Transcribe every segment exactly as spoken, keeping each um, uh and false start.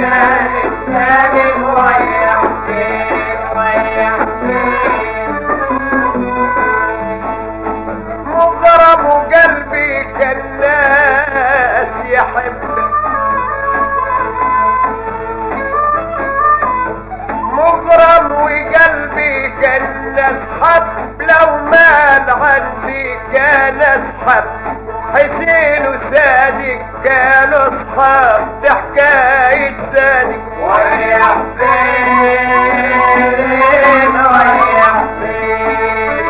مغرم قلبي كالناس يحب، مغرم وقلبي كالناس حب، لو مال عندي كان اسحب، حسين وسادك كانوا اصحاب، ده حكاية سادك ويا حسين ويا حسين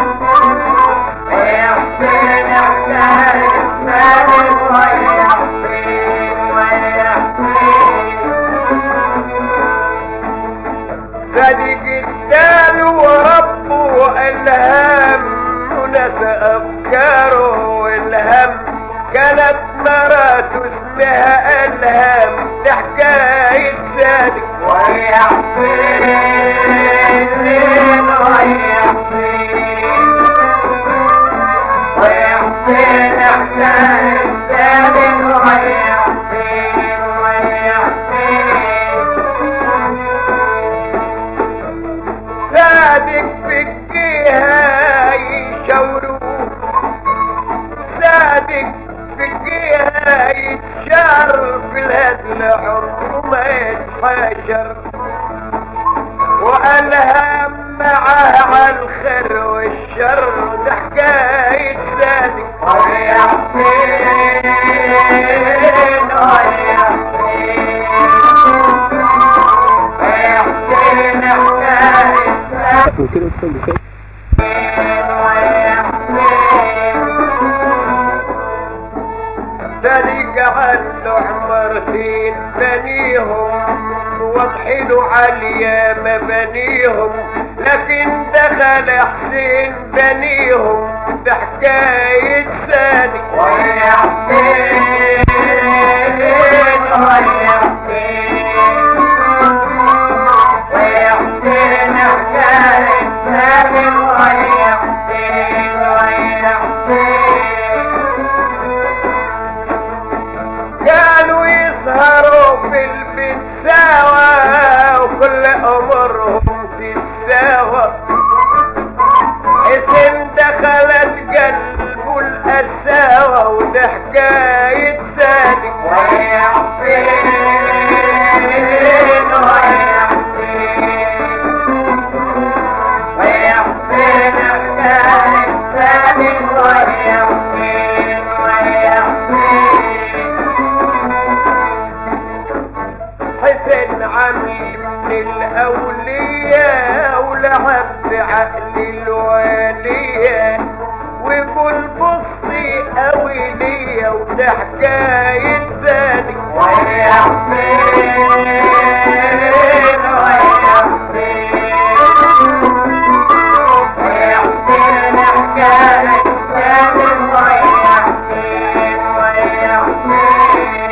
ويا حسين حكاية سادك ويا حسين ويا حسين. صادق الدال وربه الهام ونسى افكاره والهم، كانت مراته اسمها الهام، ده حكاية صادق ويا حسين ويا حسين ويا حسين حكاية صادق ويا حسين ويا حسين. صادق في الجهة يشاوروه، صادق في الجهة يتشار، في الهدل حرمة يتحاشر، وألهم معاه على الخير والشر، ده حكاية صادق ويا حسين ويا حسين ويا حسين حكاية صادق صادق عنده حمرتين بنيهم، واضحين عليا مبانيهم، لكن دخل حسين بنيهم، ده حكاية صادق ويا حسين ويا حسين ويا حسين حكاية صادق ويا حسين ويا حسين. كانوا يسهروا في البيت سوا، وكل امرهم تتساوى، حسين دخلت قلبه القساوة، وده حكاية صادق ويا حسين ويا حسين ويا حسين حكاية صادق ويا حسين ويا حسين. حسين عمي من الأولياء، ولعب بعقل الوالية، ويقول بصي قوي ليا، وده حكاية صادق ويا حسين ويا حسين ويا حسين حكاية صادق ويا حسين ويا حسين.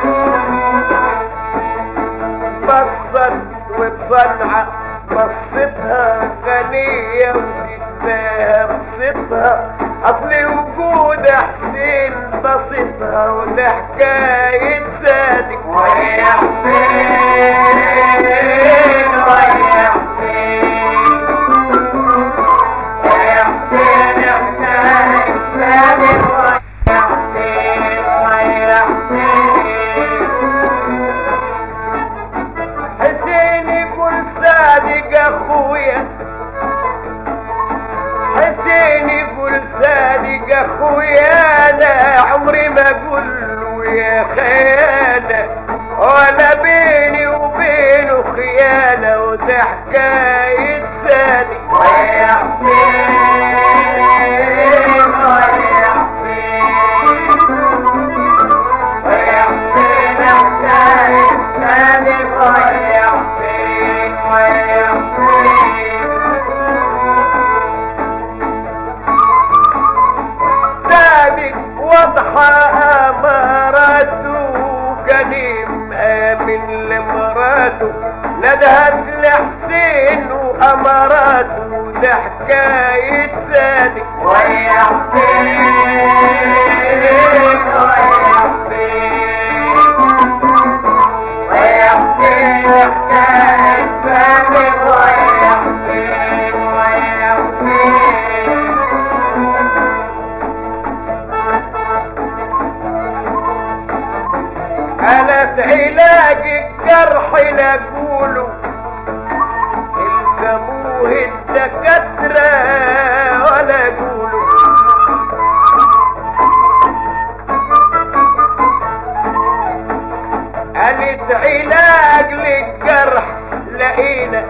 بصت وبصنعة بصتها غنية، وتتباهى بصتها، اصل وجود حسين بصتها، وده حكاية صادق ويا حسين ويا حسين ويا حسين حكاية صادق ويا حسين ويا حسين. حسين يقول صادق اخويا، حسين يقول صادق اخويا، انا عمري ما اقول له يا خيانة، ولا بيني وبينه خيانة، وده حكاية صادق ويا حسين ويا حسين ويا حسين حكاية صادق ويا حسين ويا حسين. صادق واضحة اماراته، كريم امن لمراته، ندهت لحسين واماراته، ده حكاية صادق ويا حسين ويا حسين ويا آلة علاج الجرح نقوله التموه الدكاترة ولا قولوا آلة علاج للجرح لقينا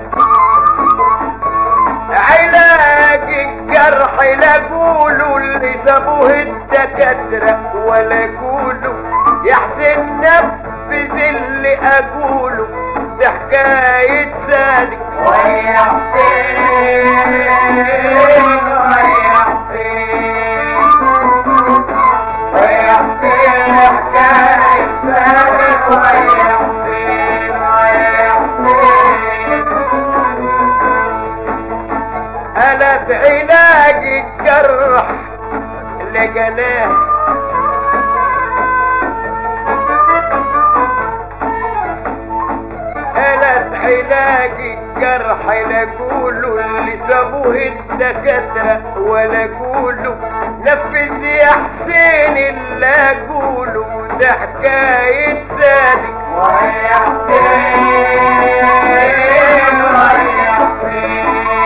علاج الجرح لا قولوا اللي سابوه الدكاترة ولا قولوا يا حسين نفذ اللي اقوله ده حكاية سالك ويا حسين ويا حسين ويا حسين حكاية سالك ويا حسين ويا حسين آلة علاج الجرح لقناه آلة علاج الجرح لا قولوا اللي سابوه الدكاترة ولا قولوا نفذ يا حسين اللي قولوا ده حكاية سالك ويا حسين ويا حسين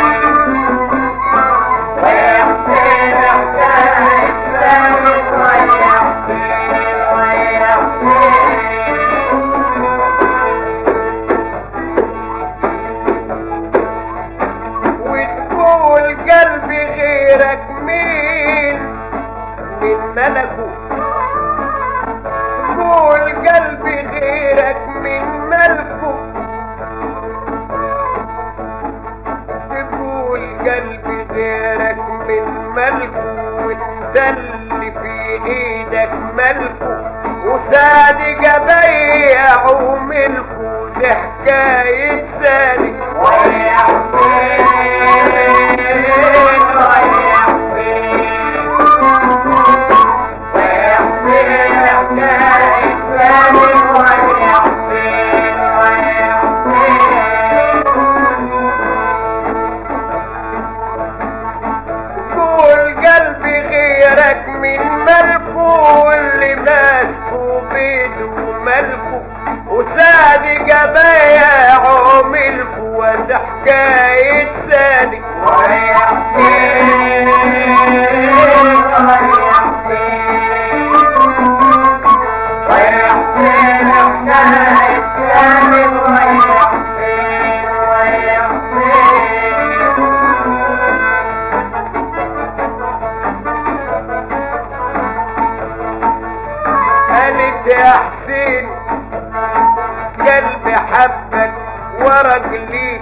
ويا حسين حكاية سالك ويا حسين ويا حسين قلبي غيرك مين من ملكه قول قلبي غيرك من ملكه تقول قلبي غيرك من ملكه وانت اللي في ايدك ملكه وصادق بيع وملكه ده حكاية سالك ويا حسين ويا حسين ويا حسين حكاية سالك ويا حسين ويا حسين قول قلبي غيرك من ملكه واللي ماسكه بيده ملكه وصادق بيعه ملكه وده حكاية سالك ويا حسين ويا حسين ويا حسين حكاية سالك ويا حسين ويا حسين قالت يا حسين قلبي حبك ورق ليك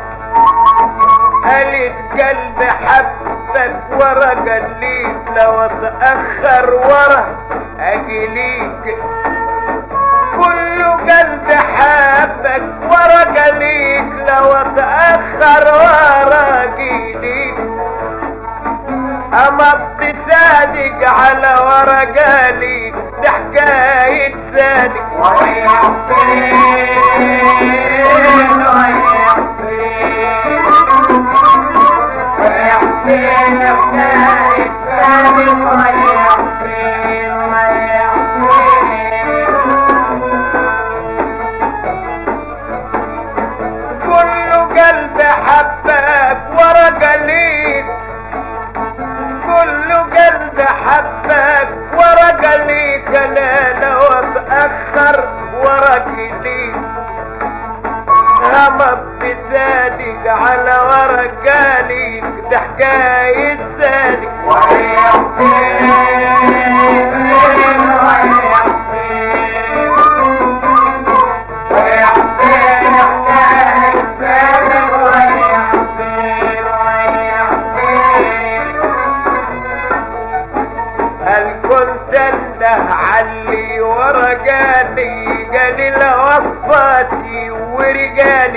قالت قلبي حبك ورق ليك لو اتأخر ورا اجي ليك كل قلبي حبك ورق ليك لو اتأخر ورا اجي ليك اما بتصادق على ورقة ليك ده حكاية صادق ويا حسين ويا حسين ويا حسين حكاية صادق ويا حسين ويا حسين كل قلب حبك ورقة ليك كل قلب حبك ورقة ليك انا لو اتأخر ورقي ليك همك بصادق على ورقة ليك ده حكاية صادق ويا حسين ويا حسين ويا حسين حكاية صادق ويا حسين ويا حسين هل كنت انده علي ورقالي قالي لوصفاتي ورجالي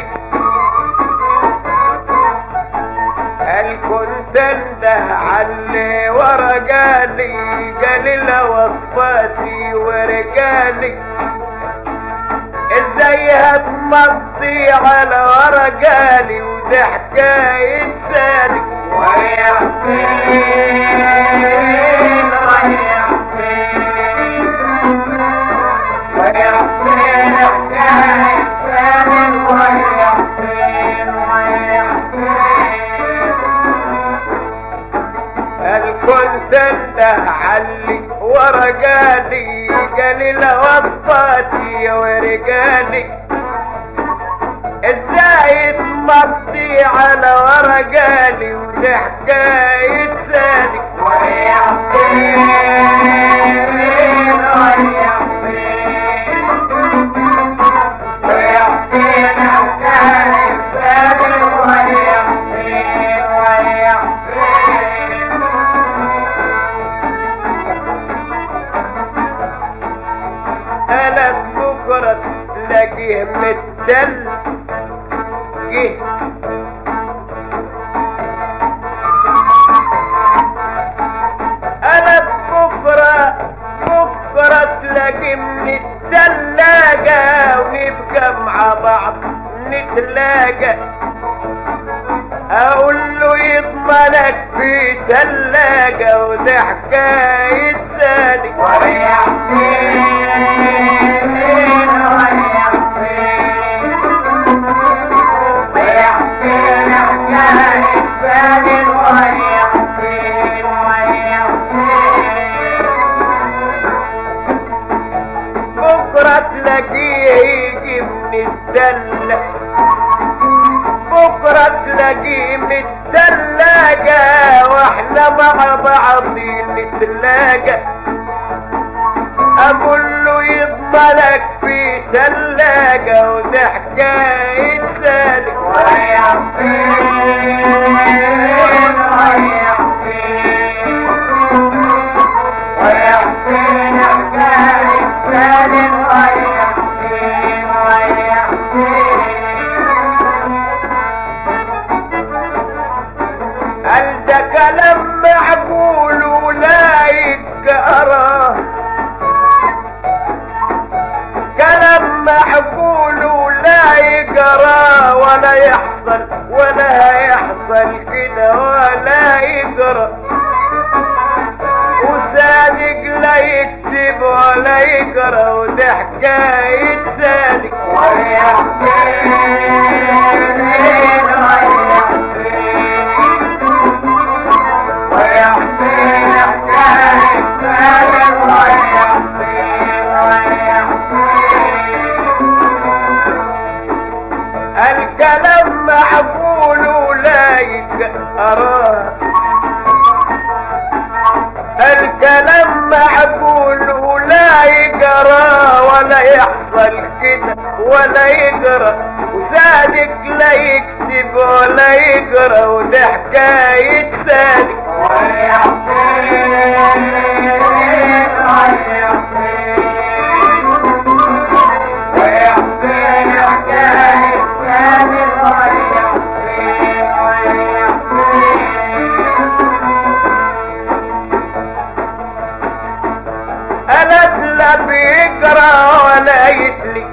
هل كنت انده علي ورقالي قالي لوصفاتي ورجالي ازاي هتمضي على ورقالي وده حكاية سالك ويا حسين ويا حسين ويا حسين اخواتي ورجالي ازاي تمضي على ورجالي ودي حكاية سالك ويا حسين ويا حسين ويا حسين حكاية سالك ويا حسين ويا حسين قالت بكرة تلاقيه متدل جه قالت بكرة بكرة تلاقي من التلاجة ونبقى مع بعض نتلاقى اقول له يضمنك في تلاجة وده حكاية سالك ويا حسين ويا حسين ويا حسين حكاية سالك ويا حسين ويا حسين بكرة تلاقيه يجي من الدلة بكرة تلاقيه من التلاجة واحنا مع بعضين نتلاقى اقول له يضمنك في تلاجة وده حكاية سالك ويا حسين ويا حسين ويا حسين حكاية سالك ويا حسين ويا حسين قال ده كلام معقول ولا يتقرا كلام معقول ولا يقرا ولا يحصل ولا هيحصل كده ولا يقرا وصادق لا يكتب ولا يقرا وده حكاية سالك ويا حسين ويا حسين ويا حسين حكاية سالك ويا حسين ويا حسين الكلام معقول ولا يتقرا الكلام معقول ولا يقرا ولا يحصل كده ولا يقرا وصادق لا يكتب ولا يقرا وده حكاية سالك ويا حسين ويا حسين ويا حسين حكاية سالك ويا حسين ويا حسين قالت لا بيقرا ولا يتلي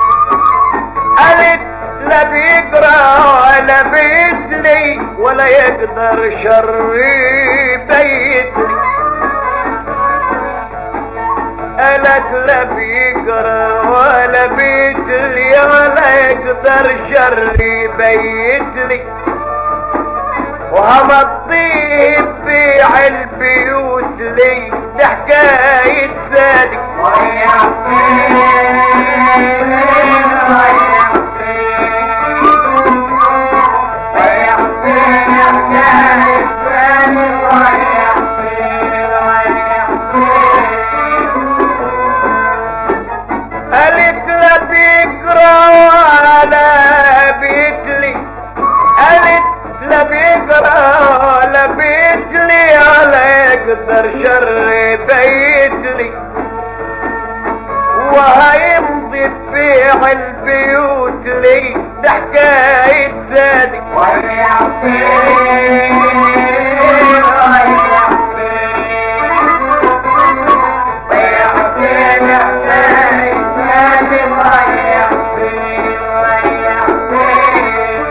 قالت لا بيقرا ولا بيتلي ولا يقدر شر بيتلي قالت لا بيقرا ولا بيتلي ولا يقدر شر بيتلي وهمضيه بيع البيوت لي ده حكاية سالك ويا حسين ويا حسين ويا حسين حكاية سالك ويا حسين ويا حسين قالت لا بيقرا ولا بيتلي قالت لا بيقرا لا بيتلي ولا يقدر شر بيتلي وهيمضي بيع البيوت لي ده حكاية سالك ويا حسين ويا حسين ويا حسين حكاية سالك ويا حسين ويا حسين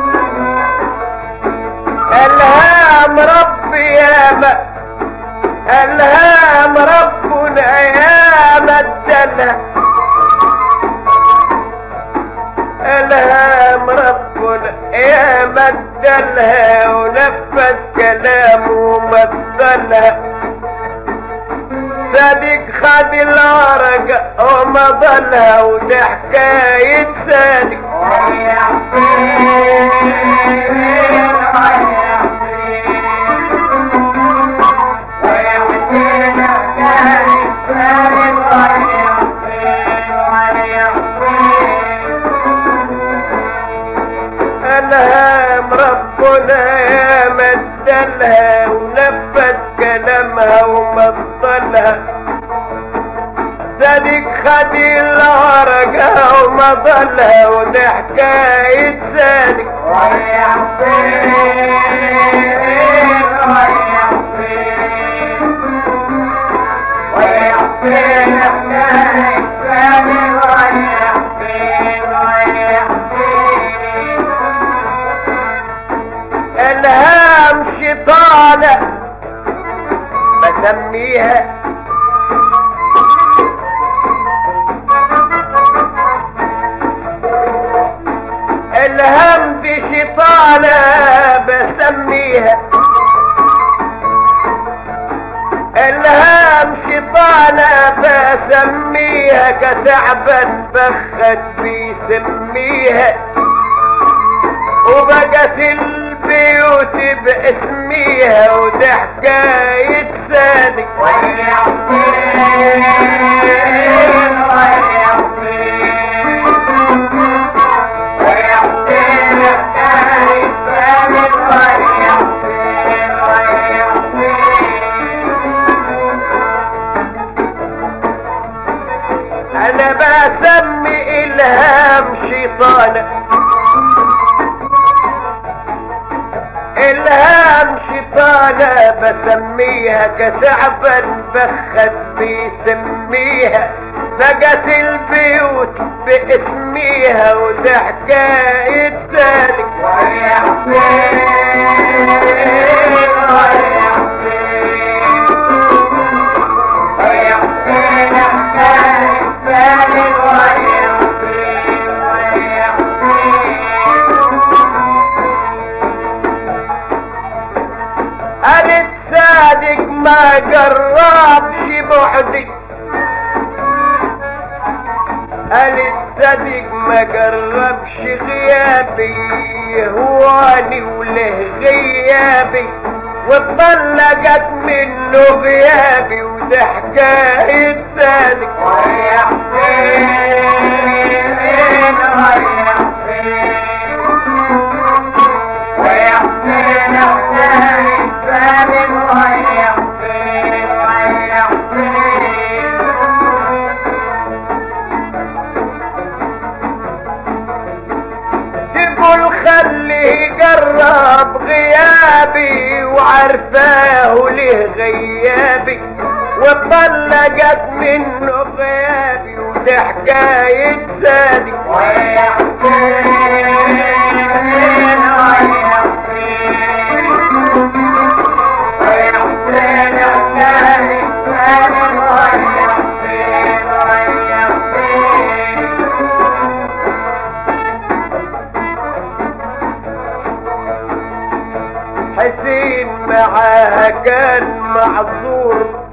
الهام ربي يا ما الهام ربنا يا مدنا الهام ربنا يا مدلها ونفذ كلامه ومثلها صديق خد الورقة ومضلها وده حكاية سالك ويا حسين ويا حسين ويا حسين حكاية سالك ويا حسين ويا حسين ألهام ربنا يا مدلها ونفذ كلامها ومبطلها صديق خد الورقة ومضلها وده حكاية صادق ويا حسين ويا حسين ويا حسين حكاية صادق ويا حسين ويا حسين ألهام شيطانة بسميها الهم دي شيطانة بسميها الهم شيطانة بسميها كتعبا بخت بيسميها وبقت البيوت باسميها وده حكاية صادق ويا حسين ويا حسين ويا حسين حكاية صادق ويا حسين ويا حسين انا بسمي الهام شيطانة الهام شيطانة بسميها كتعبا بخت بيسميها بقت البيوت باسميها وده حكاية صادق ويا حسين ويا حسين ويا حسين حكاية صادق ويا حسين ويا حسين قالت صادق ما جربش بعدي قالت صادق ما جربش غيابي هواني وله غيابي واتطلقت منه غيابي وده حكاية صادق ويا حسين ويا حسين ويا حسين حكاية صادق ويا حسين ويا حسين تقول خليه يجرب غيابي وعرفاه له غيابي واتطلقت منه غيابي وده حكاية صادق ويا حسين ويا حسين ويا حسين حكاية صادق ويا حسين ويا حسين حسين معاها كان معذور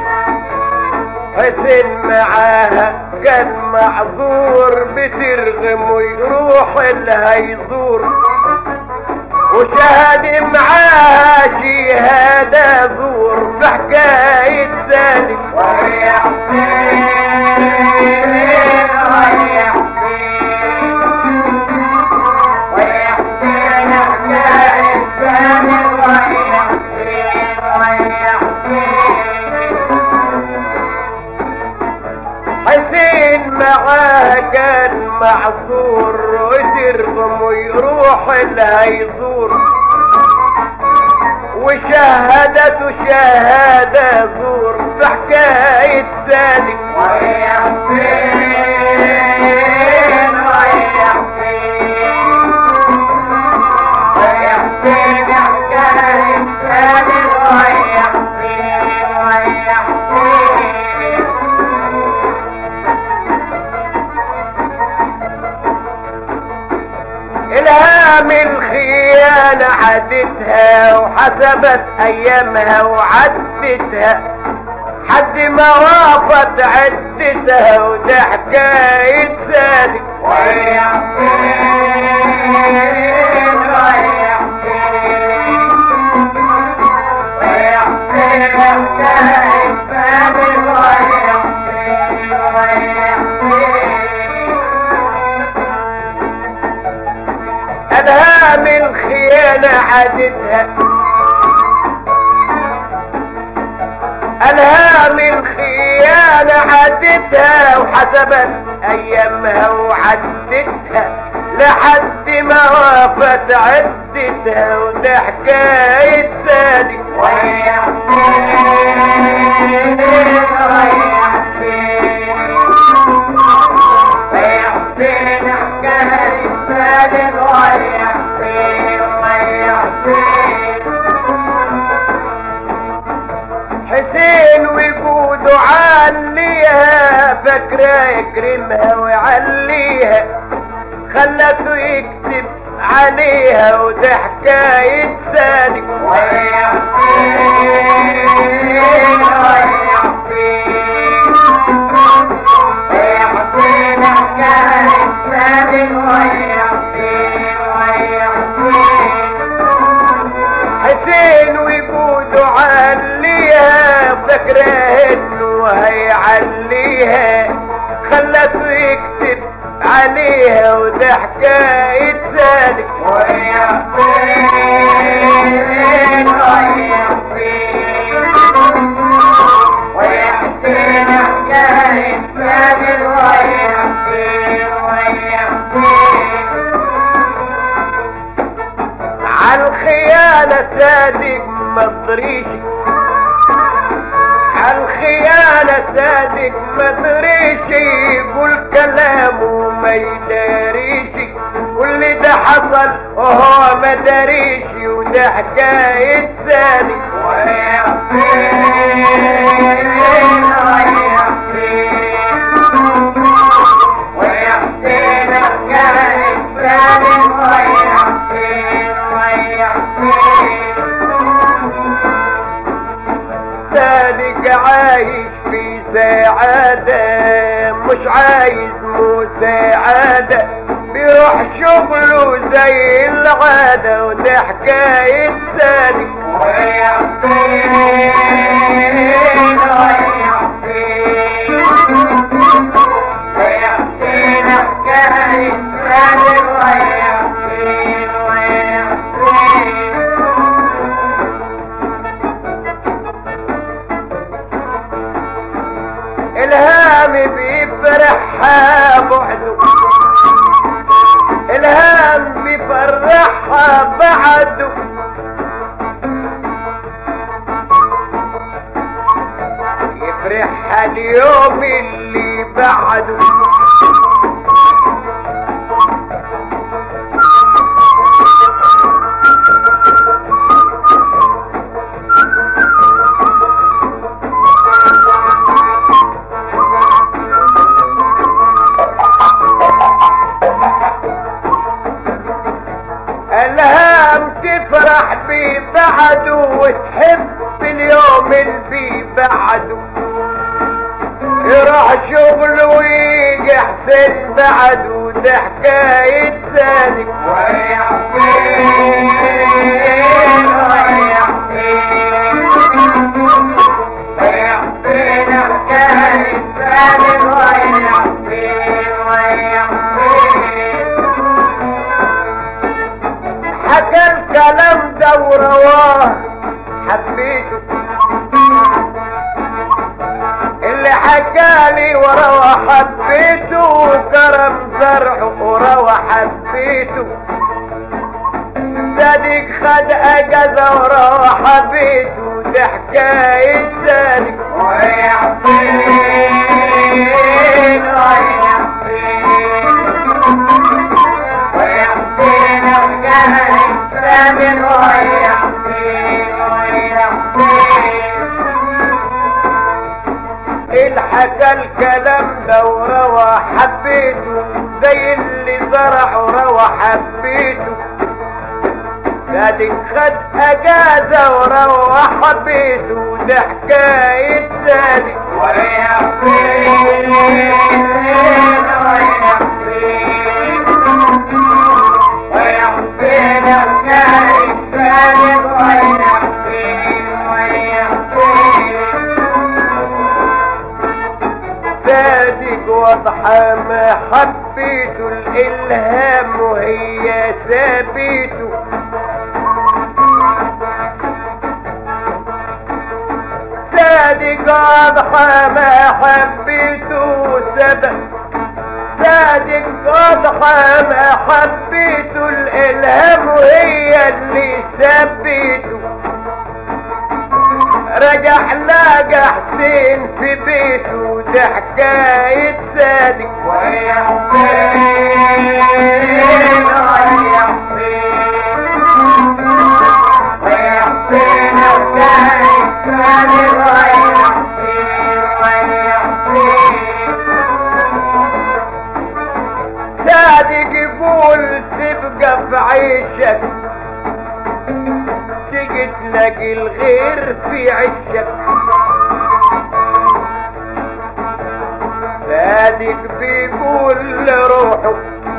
حسين معاها كان معذور بترغم ويروح لها يزور وشهد معاها شهادة زور في حكاية صادق ويا حسين ويا حسين ويا حسين حكاية صادق ويا حسين ويا حسين حسين معاها كان معذور وترغم ويروح لها يزور وشهادته شهادة زور في حكاية صادق ويا حسين ويا حسين ويا حسين حكاية صادق ويا حسين ويا حسين الهام الخيانة عدتها وحسبت ايامها وعدتها حد ما وافت عدتها وده حكاية صادق ويا حسين ويا حسين ويا حسين حكاية صادق ويا حسين ويا حسين ألهام الخيانة عادتها ألهام الخيانة عدتها وحسبت أيامها وعدتها لحد ما وافت عدتها وده حكاية صادق ويا حسين ويا حسين ويا حسين حكاية صادق ويا حسين ويا حسين حسين وجوده عليها فاكرة يكرمها ويعليها خلته يكتب عليها وده حكاية صادق ويا حسين ويا حسين ويا حسين حكاية صادق ويا حسين ويا حسين حسين وجوده عليها فاكرة انه هيعليها خلته يكتب عليها وده حكاية صادق ويا حسين ويا حسين ويا حسين حكاية صادق ويا حسين ويا حسين عالخيانة صادق مطريشي عالخيانة صادق مطريشي يقول كلامه ما يداريشي واللي ده حصل وهو ما داريشي وده حكاية صادق ويا حسين ويا حسين ويا حسين حكاية صادق ويا حسين ويا حسين صادق عايش في سعادة مش عايز مساعدة بيروح شغله زي العادة وده حكاية صادق ويا حسين ويا حسين ويا حسين حكاية صادق ويا حسين ويا حسين الهام بيفرحها بعده الهام بيفرحها بعده يفرحها اليوم اللي بعده الهام تفرح بيه بعده وتحب اليوم اللي بعده يروح شغله ويجي حسين بعده ده حكاية صادق ويا حسين ويا حسين ويا حسين حكاية صادق ويا حسين ويا حسين حكى الكلام ده ورواه حبيته اللي حكالي وروى حبيته وكرم زرعه وروى حبيته صادق خد اجازه وروى حبيته ده حكايه صادق ويا حسين ويا حسين ويا حسين حكاية صادق ويا حسين ويا حسين الحكى الكلام ده وروى حبيته زي اللي زرع وروى حبيته صادق خد اجازة وروح بيته وده حكاية صادق ويا حسين ويا حسين ويا حسين الكارم صادق ويا حسين ويا حسين صادق واضحة محبته الالهام وهي ثابته صادق واضحة محبته سبب صادق واضحة محبته الالهام وهي اللي ثبته رجع لقى حسين في بيته ده حكاية صادق ويا حسين ويا حسين ويا حسين الكارم صادق ويا حسين ويا حسين صادق يقول تبقى في عيشك تيجي تلاقي الغير في عشك صادق بيقول لروحه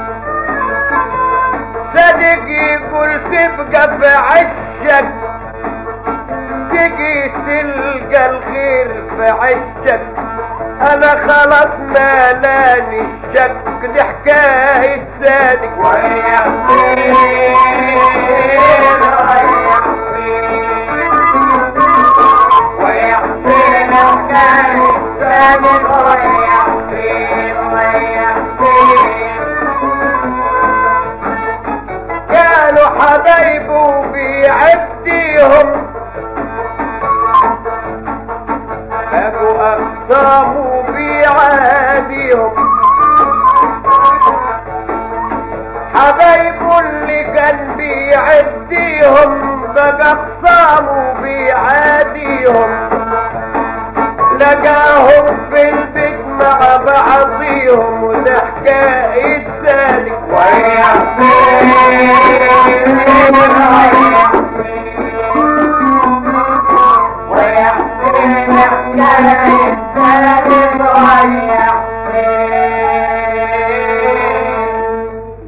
صادق يقول تبقى في عشك تيجي تلقى الغير في عشك انا خلاص مالاني الشك دي حكاية صادق ويا حسين ويا حسين الكارم صادق ويا حسين ويا حسين كانوا حبايبه بيعديهم ابو اقسامه بيعاديهم حبايبه اللي كان بيعديهم بأقسامه بيعاديهم لقاهم في البيت مع بعضيهم وده حكاية صادق